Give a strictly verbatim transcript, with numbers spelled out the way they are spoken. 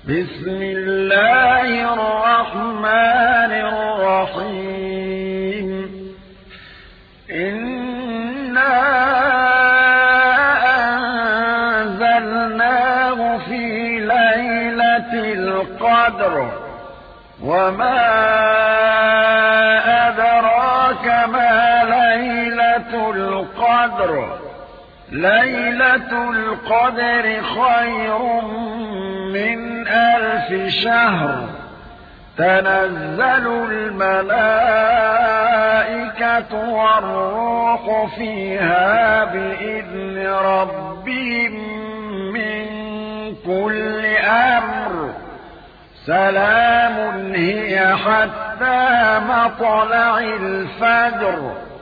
بسم الله الرحمن الرحيم إنا أنزلناه في ليلة القدر وما أدراك ما ليلة القدر ليلة القدر خير من ألف شهر تنزل الملائكة والروح فيها بإذن ربهم من كل أمر سلام هي حتى مطلع الفجر